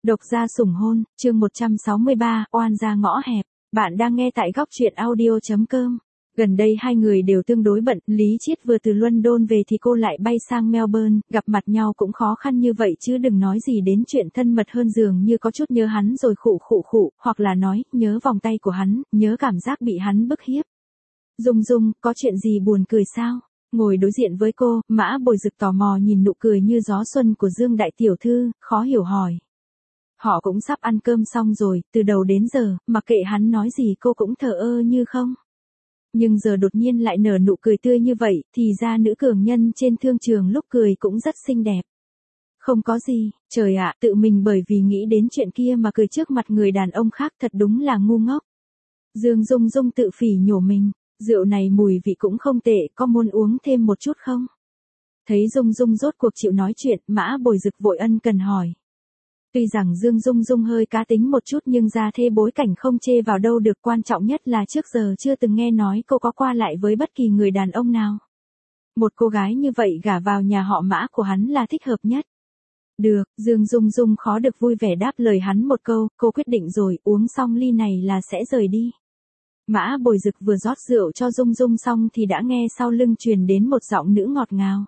Độc gia sủng hôn, chương 163, oan gia ngõ hẹp. Bạn đang nghe tại góc truyện audio.com. Gần đây hai người đều tương đối bận, Lý Chiết vừa từ London về thì cô lại bay sang Melbourne, gặp mặt nhau cũng khó khăn như vậy chứ đừng nói gì đến chuyện thân mật hơn, dường như có chút nhớ hắn rồi khụ, hoặc là nói, nhớ vòng tay của hắn, nhớ cảm giác bị hắn bức hiếp. Dung Dung, có chuyện gì buồn cười sao? Ngồi đối diện với cô, Mã Bồi Dực tò mò nhìn nụ cười như gió xuân của Dương đại tiểu thư, khó hiểu hỏi. Họ cũng sắp ăn cơm xong rồi, từ đầu đến giờ, mặc kệ hắn nói gì cô cũng thờ ơ như không. Nhưng giờ đột nhiên lại nở nụ cười tươi như vậy, thì ra nữ cường nhân trên thương trường lúc cười cũng rất xinh đẹp. Không có gì, trời ạ, tự mình bởi vì nghĩ đến chuyện kia mà cười trước mặt người đàn ông khác thật đúng là ngu ngốc. Dương Dung Dung tự phỉ nhổ mình, rượu này mùi vị cũng không tệ, có muốn uống thêm một chút không? Thấy Dung Dung rốt cuộc chịu nói chuyện, Mã Bồi Dực vội ân cần hỏi. Tuy rằng Dương Dung Dung hơi cá tính một chút nhưng gia thế bối cảnh không chê vào đâu được, quan trọng nhất là trước giờ chưa từng nghe nói cô có qua lại với bất kỳ người đàn ông nào. Một cô gái như vậy gả vào nhà họ Mã của hắn là thích hợp nhất. Được, Dương Dung Dung khó được vui vẻ đáp lời hắn một câu, cô quyết định rồi, uống xong ly này là sẽ rời đi. Mã Bồi Dực vừa rót rượu cho Dung Dung xong thì đã nghe sau lưng truyền đến một giọng nữ ngọt ngào.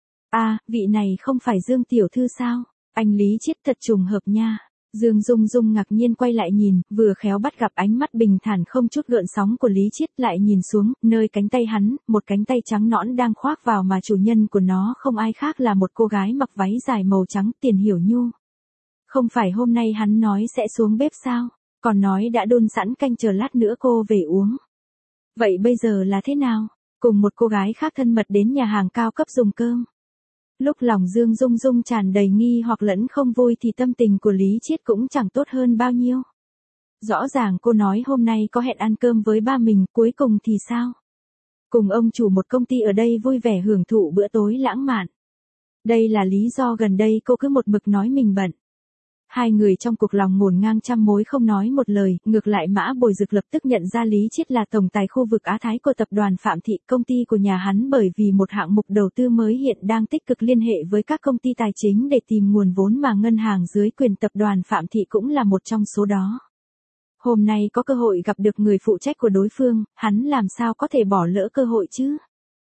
À, vị này không phải Dương tiểu thư sao? Anh Lý Chiết thật trùng hợp nha. Dương Dung Dung ngạc nhiên quay lại nhìn, vừa khéo bắt gặp ánh mắt bình thản không chút gợn sóng của Lý Chiết, lại nhìn xuống, nơi cánh tay hắn, một cánh tay trắng nõn đang khoác vào mà chủ nhân của nó không ai khác là một cô gái mặc váy dài màu trắng, Tiền Hiểu Nhu. Không phải hôm nay hắn nói sẽ xuống bếp sao, còn nói đã đun sẵn canh chờ lát nữa cô về uống. Vậy bây giờ là thế nào? Cùng một cô gái khác thân mật đến nhà hàng cao cấp dùng cơm. Lúc lòng Dương Dung Dung tràn đầy nghi hoặc lẫn không vui thì tâm tình của Lý Chiết cũng chẳng tốt hơn bao nhiêu. Rõ ràng cô nói hôm nay có hẹn ăn cơm với ba mình, cuối cùng thì sao? Cùng ông chủ một công ty ở đây vui vẻ hưởng thụ bữa tối lãng mạn. Đây là lý do gần đây cô cứ một mực nói mình bận. Hai người trong cuộc lòng ngổn ngang trăm mối không nói một lời, ngược lại Mã Bồi Dực lập tức nhận ra Lý Chiết là tổng tài khu vực Á Thái của tập đoàn Phạm Thị, công ty của nhà hắn bởi vì một hạng mục đầu tư mới hiện đang tích cực liên hệ với các công ty tài chính để tìm nguồn vốn mà ngân hàng dưới quyền tập đoàn Phạm Thị cũng là một trong số đó. Hôm nay có cơ hội gặp được người phụ trách của đối phương, hắn làm sao có thể bỏ lỡ cơ hội chứ?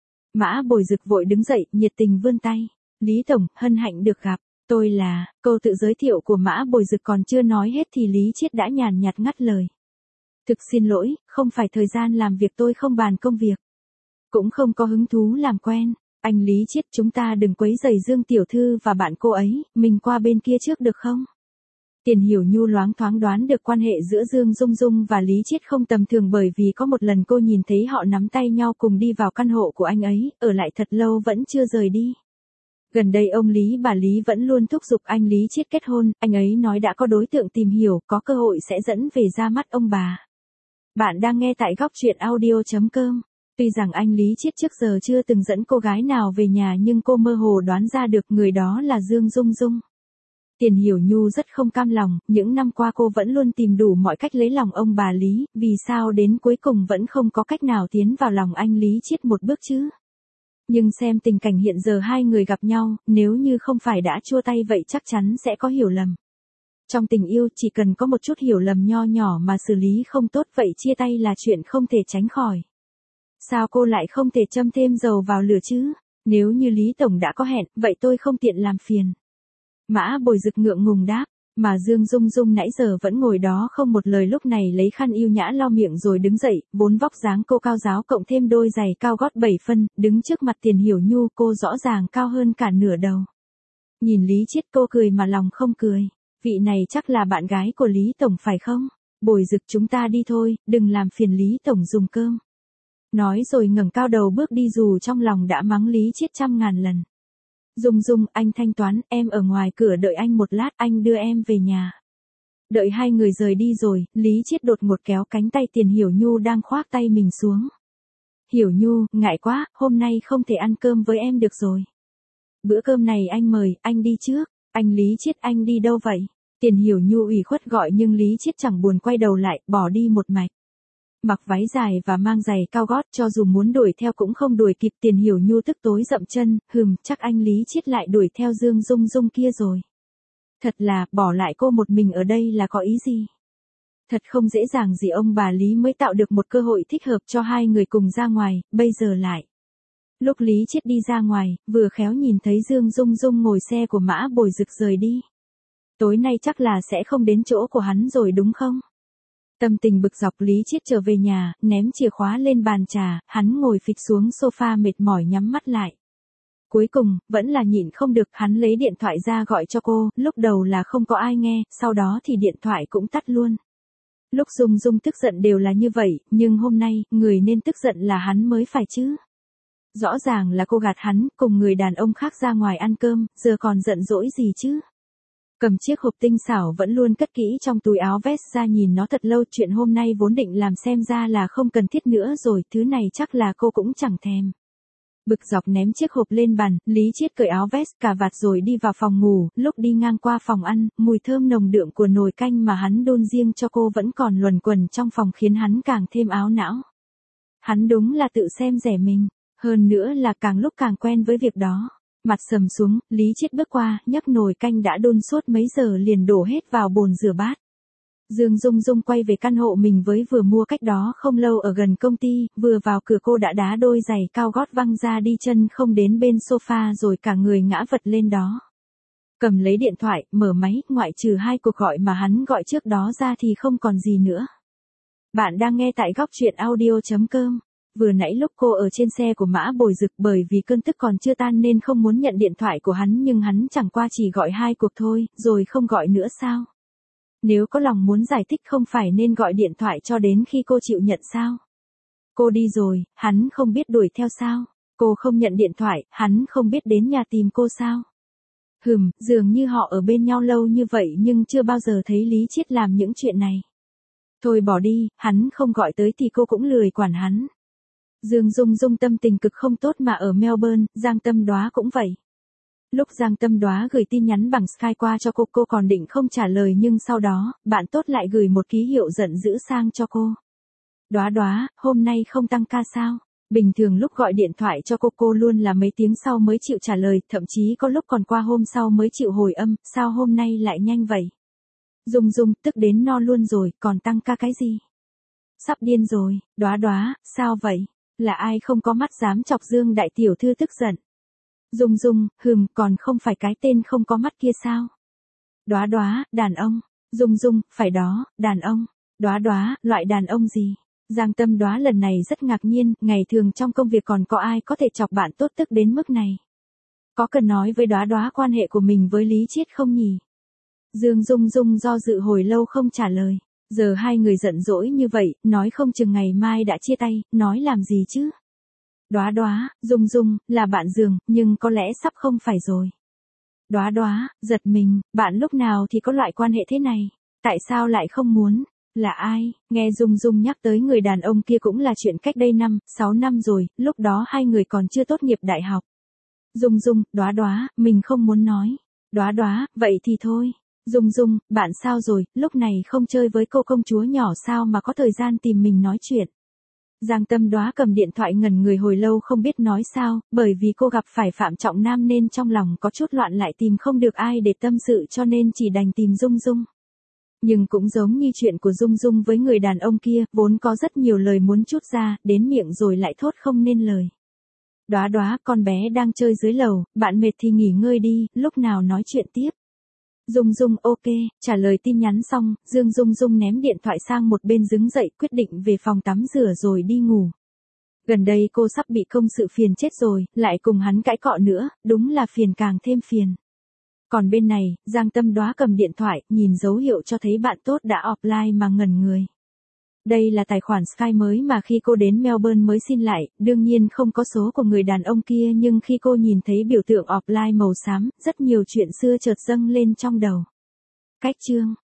Mã Bồi Dực vội đứng dậy, nhiệt tình vươn tay. Lý Tổng, hân hạnh được gặp. Tôi là, câu tự giới thiệu của Mã Bồi Dực còn chưa nói hết thì Lý Chiết đã nhàn nhạt ngắt lời. Thực xin lỗi, không phải thời gian làm việc tôi không bàn công việc. Cũng không có hứng thú làm quen. Anh Lý Chiết, chúng ta đừng quấy rầy Dương tiểu thư và bạn cô ấy, mình qua bên kia trước được không? Tiền Hiểu Nhu loáng thoáng đoán được quan hệ giữa Dương Dung Dung và Lý Chiết không tầm thường bởi vì có một lần cô nhìn thấy họ nắm tay nhau cùng đi vào căn hộ của anh ấy, ở lại thật lâu vẫn chưa rời đi. Gần đây ông Lý bà Lý vẫn luôn thúc giục anh Lý Chiết kết hôn, anh ấy nói đã có đối tượng tìm hiểu, có cơ hội sẽ dẫn về ra mắt ông bà. Bạn đang nghe tại góc truyện audio.com. Tuy rằng anh Lý Chiết trước giờ chưa từng dẫn cô gái nào về nhà nhưng cô mơ hồ đoán ra được người đó là Dương Dung Dung. Tiền Hiểu Nhu rất không cam lòng, những năm qua cô vẫn luôn tìm đủ mọi cách lấy lòng ông bà Lý, vì sao đến cuối cùng vẫn không có cách nào tiến vào lòng anh Lý Chiết một bước chứ? Nhưng xem tình cảnh hiện giờ hai người gặp nhau, nếu như không phải đã chua tay vậy chắc chắn sẽ có hiểu lầm. Trong tình yêu chỉ cần có một chút hiểu lầm nho nhỏ mà xử lý không tốt vậy chia tay là chuyện không thể tránh khỏi. Sao cô lại không thể châm thêm dầu vào lửa chứ? Nếu như Lý Tổng đã có hẹn, vậy tôi không tiện làm phiền. Mã Bồi Dực ngượng ngùng đáp. Mà Dương Dung Dung nãy giờ vẫn ngồi đó không một lời lúc này lấy khăn yêu nhã lau miệng rồi đứng dậy, vốn vóc dáng cô cao ráo cộng thêm đôi giày cao gót 7 phân, đứng trước mặt Tiền Hiểu Nhu cô rõ ràng cao hơn cả nửa đầu. Nhìn Lý Chiết cô cười mà lòng không cười, vị này chắc là bạn gái của Lý Tổng phải không? Bồi Dực chúng ta đi thôi, đừng làm phiền Lý Tổng dùng cơm. Nói rồi ngẩng cao đầu bước đi dù trong lòng đã mắng Lý Chiết trăm ngàn lần. Dung Dung, anh thanh toán, em ở ngoài cửa đợi anh một lát, anh đưa em về nhà. Đợi hai người rời đi rồi, Lý Chiết đột ngột kéo cánh tay Tiền Hiểu Nhu đang khoác tay mình xuống. Hiểu Nhu, ngại quá, hôm nay không thể ăn cơm với em được rồi. Bữa cơm này anh mời, anh đi trước. Anh Lý Chiết, anh đi đâu vậy? Tiền Hiểu Nhu ủy khuất gọi nhưng Lý Chiết chẳng buồn quay đầu lại, bỏ đi một mạch. Mặc váy dài và mang giày cao gót cho dù muốn đuổi theo cũng không đuổi kịp. Tiền Hiểu Nhu tức tối dậm chân, chắc anh Lý Chiết lại đuổi theo Dương Dung Dung kia rồi. Thật là, bỏ lại cô một mình ở đây là có ý gì? Thật không dễ dàng gì ông bà Lý mới tạo được một cơ hội thích hợp cho hai người cùng ra ngoài, bây giờ lại. Lúc Lý Chiết đi ra ngoài, vừa khéo nhìn thấy Dương Dung Dung ngồi xe của Mã Bồi Dực rời đi. Tối nay chắc là sẽ không đến chỗ của hắn rồi đúng không? Tâm tình bực dọc Lý Chiết trở về nhà, ném chìa khóa lên bàn trà, hắn ngồi phịch xuống sofa mệt mỏi nhắm mắt lại. Cuối cùng, vẫn là nhịn không được, hắn lấy điện thoại ra gọi cho cô, lúc đầu là không có ai nghe, sau đó thì điện thoại cũng tắt luôn. Lúc Dung Dung tức giận đều là như vậy, nhưng hôm nay, người nên tức giận là hắn mới phải chứ. Rõ ràng là cô gạt hắn, cùng người đàn ông khác ra ngoài ăn cơm, giờ còn giận dỗi gì chứ. Cầm chiếc hộp tinh xảo vẫn luôn cất kỹ trong túi áo vest ra nhìn nó thật lâu, chuyện hôm nay vốn định làm xem ra là không cần thiết nữa rồi, thứ này chắc là cô cũng chẳng thèm. Bực dọc ném chiếc hộp lên bàn, Lý Chiết cởi áo vest cà vạt rồi đi vào phòng ngủ, lúc đi ngang qua phòng ăn, mùi thơm nồng đượm của nồi canh mà hắn đun riêng cho cô vẫn còn luẩn quẩn trong phòng khiến hắn càng thêm áo não. Hắn đúng là tự xem rẻ mình, hơn nữa là càng lúc càng quen với việc đó. Mặt sầm xuống, Lý Chiết bước qua, nhấc nồi canh đã đun suốt mấy giờ liền đổ hết vào bồn rửa bát. Dương Dung Dung quay về căn hộ mình với vừa mua cách đó không lâu ở gần công ty, vừa vào cửa cô đã đá đôi giày cao gót văng ra đi chân không đến bên sofa rồi cả người ngã vật lên đó. Cầm lấy điện thoại, mở máy, ngoại trừ 2 cuộc gọi mà hắn gọi trước đó ra thì không còn gì nữa. Bạn đang nghe tại góc truyện audio.com. Vừa nãy lúc cô ở trên xe của Mã Bồi Dực bởi vì cơn tức còn chưa tan nên không muốn nhận điện thoại của hắn nhưng hắn chẳng qua chỉ gọi 2 cuộc thôi, rồi không gọi nữa sao? Nếu có lòng muốn giải thích không phải nên gọi điện thoại cho đến khi cô chịu nhận sao? Cô đi rồi, hắn không biết đuổi theo sao? Cô không nhận điện thoại, hắn không biết đến nhà tìm cô sao? Dường như họ ở bên nhau lâu như vậy nhưng chưa bao giờ thấy Lý Chiết làm những chuyện này. Thôi bỏ đi, hắn không gọi tới thì cô cũng lười quản hắn. Dương Dung Dung tâm tình cực không tốt mà ở Melbourne, Giang Tâm Đoá cũng vậy. Lúc Giang Tâm Đoá gửi tin nhắn bằng Skype qua cho cô còn định không trả lời nhưng sau đó, bạn tốt lại gửi một ký hiệu giận dữ sang cho cô. Đoá Đoá, hôm nay không tăng ca sao? Bình thường lúc gọi điện thoại cho cô luôn là mấy tiếng sau mới chịu trả lời, thậm chí có lúc còn qua hôm sau mới chịu hồi âm, sao hôm nay lại nhanh vậy? Dung Dung, tức đến no luôn rồi, còn tăng ca cái gì? Sắp điên rồi, Đoá Đoá, sao vậy? Là ai không có mắt dám chọc Dương đại tiểu thư tức giận? Dung Dung, còn không phải cái tên không có mắt kia sao? Đoá Đoá, đàn ông. Dung Dung, phải đó, đàn ông. Đoá Đoá, loại đàn ông gì? Giang Tâm Đoá lần này rất ngạc nhiên, ngày thường trong công việc còn có ai có thể chọc bạn tốt tức đến mức này? Có cần nói với Đoá Đoá quan hệ của mình với Lý Chiết không nhỉ? Dương Dung Dung do dự hồi lâu không trả lời. Giờ hai người giận dỗi như vậy, nói không chừng ngày mai đã chia tay, nói làm gì chứ? Đoá Đoá, Dung Dung, là bạn giường, nhưng có lẽ sắp không phải rồi. Đoá Đoá, giật mình, bạn lúc nào thì có loại quan hệ thế này? Tại sao lại không muốn? Là ai? Nghe Dung Dung nhắc tới người đàn ông kia cũng là chuyện cách đây 6 năm rồi, lúc đó hai người còn chưa tốt nghiệp đại học. Dung Dung, Đoá Đoá, mình không muốn nói. Đoá Đoá, vậy thì thôi. Dung Dung, bạn sao rồi, lúc này không chơi với cô công chúa nhỏ sao mà có thời gian tìm mình nói chuyện. Giang Tâm Đoá cầm điện thoại ngẩn người hồi lâu không biết nói sao, bởi vì cô gặp phải Phạm Trọng Nam nên trong lòng có chút loạn lại tìm không được ai để tâm sự cho nên chỉ đành tìm Dung Dung. Nhưng cũng giống như chuyện của Dung Dung với người đàn ông kia, vốn có rất nhiều lời muốn trút ra, đến miệng rồi lại thốt không nên lời. Đoá Đoá, con bé đang chơi dưới lầu, bạn mệt thì nghỉ ngơi đi, lúc nào nói chuyện tiếp. Dung Dung, ok, trả lời tin nhắn xong, Dương Dung Dung ném điện thoại sang một bên đứng dậy quyết định về phòng tắm rửa rồi đi ngủ. Gần đây cô sắp bị công sự phiền chết rồi, lại cùng hắn cãi cọ nữa, đúng là phiền càng thêm phiền. Còn bên này, Giang Tâm Đoá cầm điện thoại, nhìn dấu hiệu cho thấy bạn tốt đã offline mà ngẩn người. Đây là tài khoản Skype mới mà khi cô đến Melbourne mới xin lại, đương nhiên không có số của người đàn ông kia nhưng khi cô nhìn thấy biểu tượng offline màu xám, rất nhiều chuyện xưa chợt dâng lên trong đầu. Cách chương